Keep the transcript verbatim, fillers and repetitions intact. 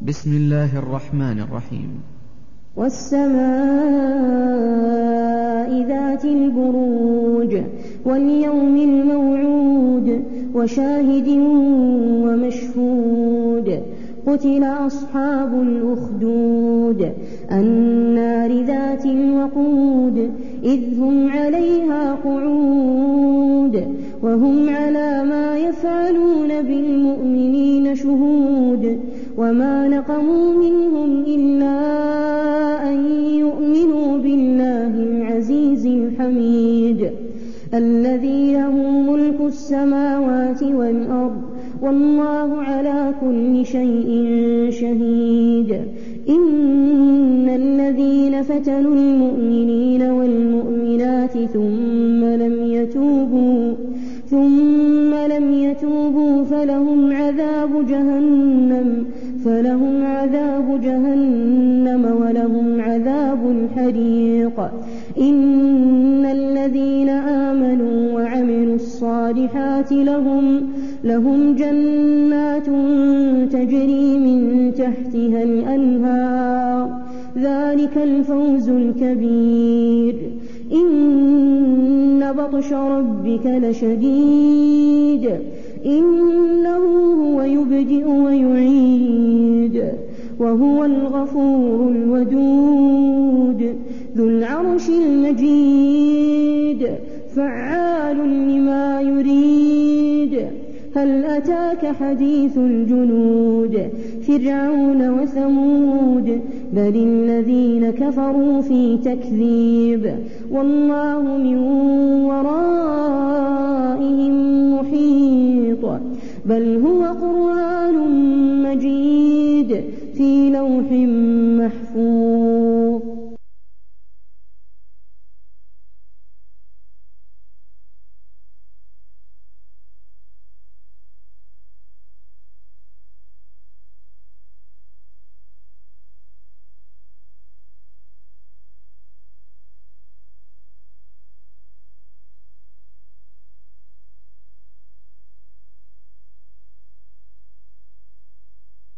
بسم الله الرحمن الرحيم. والسماء ذات البروج واليوم الموعود وشاهد ومشهود قتل أصحاب الأخدود النار ذات الوقود إذ هم عليها قعود وهم على ما يفعلون بالمؤمنين شهود وما نقموا منهم إلا أن يؤمنوا بالله العزيز الحميد الذي له ملك السماوات والأرض والله على كل شيء شهيد. إن الذين فتنوا المؤمنين والمؤمنات ثم لم يتوبوا ثم لم يتوبوا فلهم عذاب جهنم فلهم عذاب جهنم ولهم عذاب الحريق. إن الذين آمنوا وعملوا الصالحات لهم لهم جنات تجري من تحتها الأنهار ذلك الفوز الكبير. إن بطش ربك لشديد إنه هو يبدئ ويعيد وهو الغفور الودود ذو العرش المجيد فعال لما يريد. هل أتاك حديث الجنود فرعون وثمود بل الذين كفروا في تكذيب والله من ورائهم محيط بل هو قرآن مجيد في لوح محفوظ.